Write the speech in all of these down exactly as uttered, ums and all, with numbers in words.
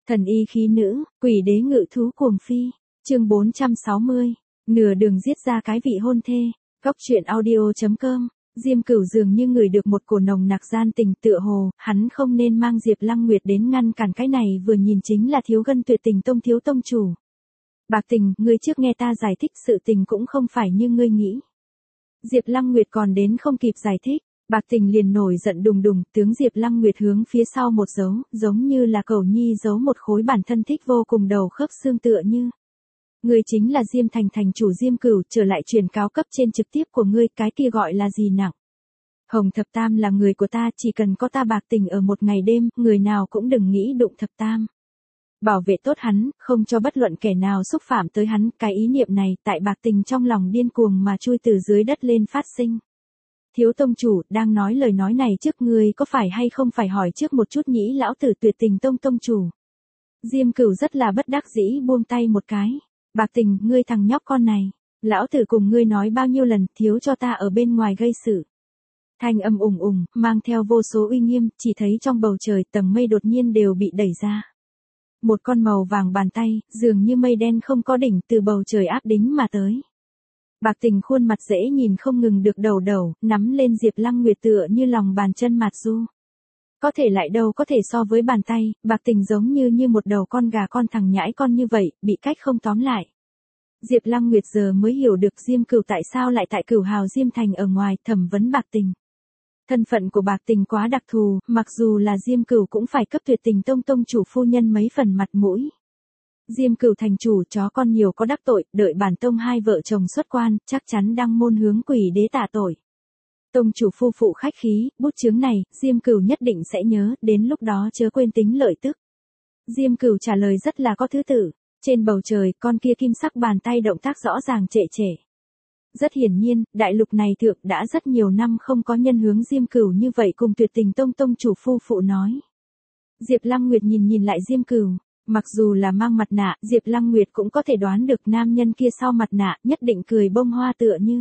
Thần y khí nữ, quỷ đế ngự thú cuồng phi. Chương bốn trăm sáu mươi. Nửa đường giết ra cái vị hôn thê. Góc truyện audio chấm com. Diêm Cửu dường như ngửi được một cổ nồng nặc gian tình, tựa hồ hắn không nên mang Diệp Lăng Nguyệt đến ngăn cản, cái này vừa nhìn chính là thiếu gân tuyệt tình tông thiếu tông chủ. Bạc Tình, ngươi trước nghe ta giải thích, sự tình cũng không phải như ngươi nghĩ. Diệp Lăng Nguyệt còn đến không kịp giải thích, Bạc Tình liền nổi giận đùng đùng, tướng Diệp Lăng Nguyệt hướng phía sau một dấu, giống như là cẩu nhi giấu một khối bản thân thích vô cùng đầu khớp xương tựa như. Ngươi chính là Diêm Thành thành chủ Diêm Cửu, trở lại truyền cáo cấp trên trực tiếp của ngươi, cái kia gọi là gì nặng. Hồng Thập Tam là người của ta, chỉ cần có ta Bạc Tình ở một ngày đêm, người nào cũng đừng nghĩ đụng Thập Tam. Bảo vệ tốt hắn, không cho bất luận kẻ nào xúc phạm tới hắn, cái ý niệm này tại Bạc Tình trong lòng điên cuồng mà chui từ dưới đất lên phát sinh. Thiếu tông chủ, đang nói lời nói này trước ngươi có phải hay không phải hỏi trước một chút nhĩ lão tử tuyệt tình tông tông chủ. Diêm Cửu rất là bất đắc dĩ buông tay một cái. Bạc Tình, ngươi thằng nhóc con này, lão tử cùng ngươi nói bao nhiêu lần, thiếu cho ta ở bên ngoài gây sự. Thanh âm ùng ùng, mang theo vô số uy nghiêm, chỉ thấy trong bầu trời tầng mây đột nhiên đều bị đẩy ra. Một con màu vàng bàn tay, dường như mây đen không có đỉnh, từ bầu trời áp đính mà tới. Bạc Tình khuôn mặt dễ nhìn không ngừng được đầu đầu, nắm lên Diệp Lăng Nguyệt tựa như lòng bàn chân mạt du. Có thể lại đâu có thể so với bàn tay, Bạc Tình giống như như một đầu con gà con thằng nhãi con như vậy, bị cách không tóm lại. Diệp Lăng Nguyệt giờ mới hiểu được Diêm Cửu tại sao lại tại Cửu Hào Diêm Thành ở ngoài thẩm vấn Bạc Tình. Thân phận của Bạc Tình quá đặc thù, mặc dù là Diêm Cửu cũng phải cấp tuyệt tình tông tông chủ phu nhân mấy phần mặt mũi. Diêm Cửu thành chủ, chó con nhiều có đắc tội, đợi bản tông hai vợ chồng xuất quan, chắc chắn đăng môn hướng quỷ đế tạ tội. Tông chủ phu phụ khách khí, bút chướng này, Diêm Cửu nhất định sẽ nhớ, đến lúc đó chớ quên tính lợi tức. Diêm Cửu trả lời rất là có thứ tự. Trên bầu trời, con kia kim sắc bàn tay động tác rõ ràng trệ trệ. Rất hiển nhiên, đại lục này thượng đã rất nhiều năm không có nhân hướng Diêm Cửu như vậy cùng tuyệt tình tông tông chủ phu phụ nói. Diệp Lăng Nguyệt nhìn nhìn lại Diêm Cửu, mặc dù là mang mặt nạ, Diệp Lăng Nguyệt cũng có thể đoán được nam nhân kia sau mặt nạ nhất định cười bông hoa tựa như.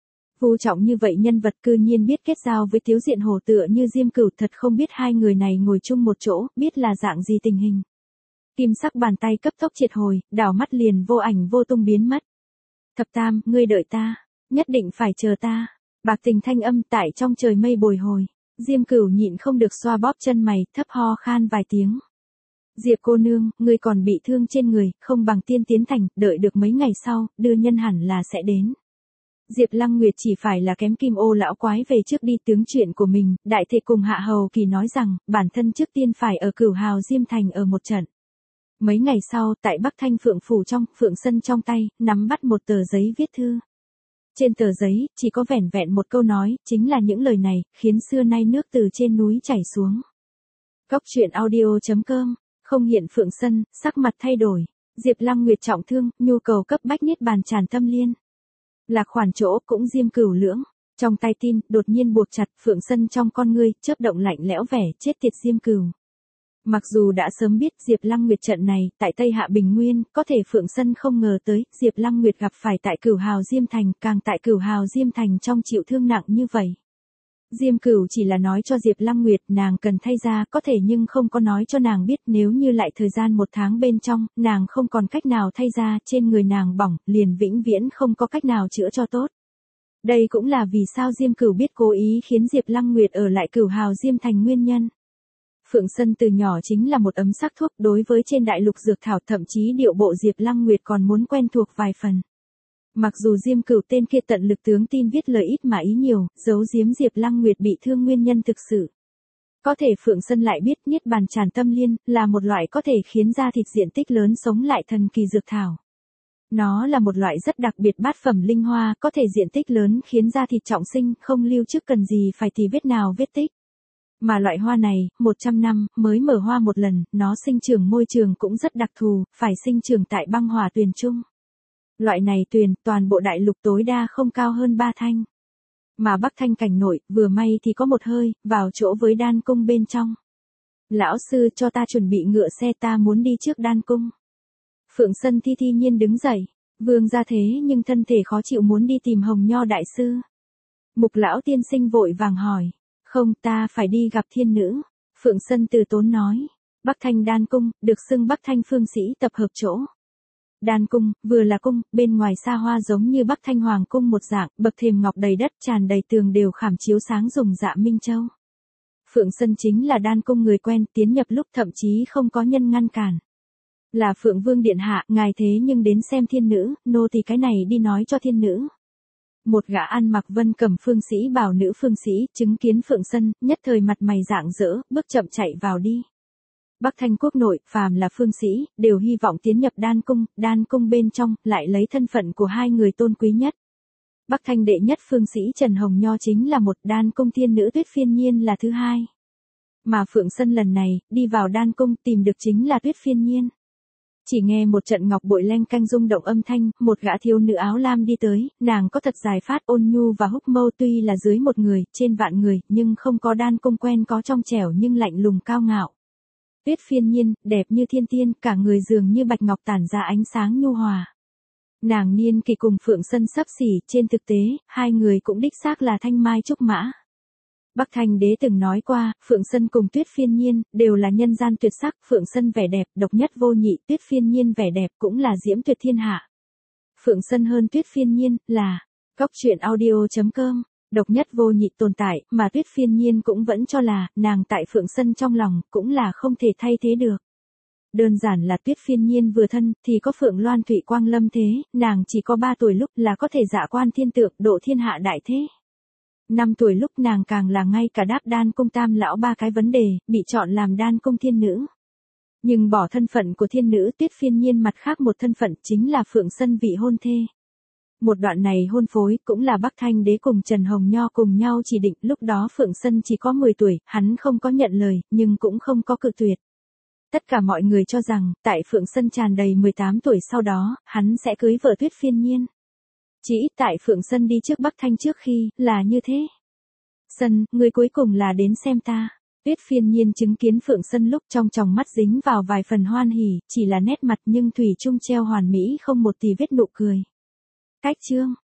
Vô trọng như vậy nhân vật cư nhiên biết kết giao với thiếu diện hồ tựa như Diêm Cửu, thật không biết hai người này ngồi chung một chỗ, biết là dạng gì tình hình. Kim sắc bàn tay cấp tốc triệt hồi, đảo mắt liền vô ảnh vô tung biến mất. Thập Tam, ngươi đợi ta, nhất định phải chờ ta. Bạc Tình thanh âm tại trong trời mây bồi hồi. Diêm Cửu nhịn không được xoa bóp chân mày, thấp ho khan vài tiếng. Diệp cô nương, ngươi còn bị thương trên người, không bằng tiên tiến thành, đợi được mấy ngày sau, đưa nhân hẳn là sẽ đến. Diệp Lăng Nguyệt chỉ phải là kém Kim Ô lão quái về trước đi tướng chuyện của mình, đại thể cùng Hạ Hầu Kỳ nói rằng, bản thân trước tiên phải ở Cửu Hào Diêm Thành ở một trận. Mấy ngày sau, tại Bắc Thanh Phượng Phủ trong, Phượng Sân trong tay, nắm bắt một tờ giấy viết thư. Trên tờ giấy, chỉ có vẻn vẹn một câu nói, chính là những lời này, khiến xưa nay nước từ trên núi chảy xuống. Góc truyện audio chấm com, không hiện Phượng Sân, sắc mặt thay đổi. Diệp Lăng Nguyệt trọng thương, nhu cầu cấp bách niết bàn tràn tâm liên. Lạc khoản chỗ, cũng Diêm Cửu lưỡng. Trong tay tin, đột nhiên buộc chặt, Phượng Sân trong con ngươi, chớp động lạnh lẽo vẻ, chết tiệt Diêm Cửu. Mặc dù đã sớm biết Diệp Lăng Nguyệt trận này, tại Tây Hạ Bình Nguyên, có thể Phượng Sân không ngờ tới, Diệp Lăng Nguyệt gặp phải tại Cửu Hào Diêm Thành, càng tại Cửu Hào Diêm Thành trong chịu thương nặng như vậy. Diêm Cửu chỉ là nói cho Diệp Lăng Nguyệt nàng cần thay ra, có thể nhưng không có nói cho nàng biết nếu như lại thời gian một tháng bên trong, nàng không còn cách nào thay ra, trên người nàng bỏng, liền vĩnh viễn không có cách nào chữa cho tốt. Đây cũng là vì sao Diêm Cửu biết cố ý khiến Diệp Lăng Nguyệt ở lại Cửu Hào Diêm Thành nguyên nhân. Phượng Sân từ nhỏ chính là một ấm sắc thuốc, đối với trên đại lục dược thảo, thậm chí điệu bộ Diệp Lăng Nguyệt còn muốn quen thuộc vài phần. Mặc dù Diêm Cửu tên kia tận lực tướng tin viết lời ít mà ý nhiều, giấu giếm Diệp Lăng Nguyệt bị thương nguyên nhân thực sự. Có thể Phượng Sân lại biết niết bàn tràn tâm liên, là một loại có thể khiến da thịt diện tích lớn sống lại thần kỳ dược thảo. Nó là một loại rất đặc biệt bát phẩm linh hoa, có thể diện tích lớn khiến da thịt trọng sinh, không lưu trước cần gì phải tì vết nào vết tích. Mà loại hoa này, một trăm năm, mới mở hoa một lần, nó sinh trưởng môi trường cũng rất đặc thù, phải sinh trưởng tại băng hỏa tuyền trung. Loại này tuyền, toàn bộ đại lục tối đa không cao hơn ba thanh. Mà Bắc Thanh cảnh nội, vừa may thì có một hơi, vào chỗ với đan cung bên trong. Lão sư cho ta chuẩn bị ngựa xe, ta muốn đi trước đan cung. Phượng Sân thi thi nhiên đứng dậy, vương ra thế nhưng thân thể khó chịu muốn đi tìm Hồng Nho đại sư. Mục lão tiên sinh vội vàng hỏi. Không, ta phải đi gặp thiên nữ. Phượng Sân từ tốn nói. Bắc Thanh Đan Cung, được xưng Bắc Thanh phương sĩ tập hợp chỗ. Đan Cung, vừa là cung, bên ngoài xa hoa giống như Bắc Thanh Hoàng Cung một dạng, bậc thềm ngọc đầy đất tràn đầy tường đều khảm chiếu sáng dùng dạ minh châu. Phượng Sân chính là Đan Cung người quen, tiến nhập lúc thậm chí không có nhân ngăn cản. Là Phượng Vương Điện Hạ, ngài thế nhưng đến xem thiên nữ, nô thì cái này đi nói cho thiên nữ. Một gã ăn mặc vân cẩm phương sĩ bảo nữ phương sĩ, chứng kiến Phượng Sân, nhất thời mặt mày rạng rỡ, bước chậm chạy vào đi. Bắc Thanh quốc nội, phàm là phương sĩ, đều hy vọng tiến nhập Đan Cung, Đan Cung bên trong, lại lấy thân phận của hai người tôn quý nhất. Bắc Thanh đệ nhất phương sĩ Trần Hồng Nho chính là một, Đan Cung thiên nữ Tuyết Phiên Nhiên là thứ hai. Mà Phượng Sân lần này, đi vào Đan Cung tìm được chính là Tuyết Phiên Nhiên. Chỉ nghe một trận ngọc bội leng canh rung động âm thanh, một gã thiếu nữ áo lam đi tới, nàng có thật dài phát ôn nhu và húc mâu tuy là dưới một người, trên vạn người, nhưng không có Đan Cung quen có trong trẻo nhưng lạnh lùng cao ngạo. Tuyết Phiên Nhiên, đẹp như thiên tiên, cả người dường như bạch ngọc tản ra ánh sáng nhu hòa. Nàng niên kỳ cùng Phượng Sân xấp xỉ, trên thực tế, hai người cũng đích xác là thanh mai trúc mã. Bắc Thanh đế từng nói qua, Phượng Sân cùng Tuyết Phiên Nhiên, đều là nhân gian tuyệt sắc, Phượng Sân vẻ đẹp, độc nhất vô nhị, Tuyết Phiên Nhiên vẻ đẹp cũng là diễm tuyệt thiên hạ. Phượng Sân hơn Tuyết Phiên Nhiên, là, góc truyện audio chấm com, độc nhất vô nhị tồn tại, mà Tuyết Phiên Nhiên cũng vẫn cho là, nàng tại Phượng Sân trong lòng, cũng là không thể thay thế được. Đơn giản là Tuyết Phiên Nhiên vừa thân, thì có Phượng Loan Thụy Quang lâm thế, nàng chỉ có ba tuổi lúc là có thể dạ quan thiên tượng, độ thiên hạ đại thế. Năm tuổi lúc nàng càng là ngay cả đáp Đan Cung tam lão ba cái vấn đề, bị chọn làm Đan Cung thiên nữ. Nhưng bỏ thân phận của thiên nữ Tuyết Phiên Nhiên mặt khác một thân phận chính là Phượng Sân vị hôn thê. Một đoạn này hôn phối cũng là Bắc Thanh đế cùng Trần Hồng Nho cùng nhau chỉ định, lúc đó Phượng Sân chỉ có mười tuổi, hắn không có nhận lời, nhưng cũng không có cự tuyệt. Tất cả mọi người cho rằng, tại Phượng Sân tràn đầy mười tám tuổi sau đó, hắn sẽ cưới vợ Tuyết Phiên Nhiên. Chỉ ít tại Phượng Sân đi trước Bắc Thanh trước khi, là như thế. Sân, người cuối cùng là đến xem ta. Tuyết Phiên Nhiên chứng kiến Phượng Sân lúc trong tròng mắt dính vào vài phần hoan hỉ, chỉ là nét mặt nhưng thủy chung treo hoàn mỹ không một tì vết nụ cười. Cách chương.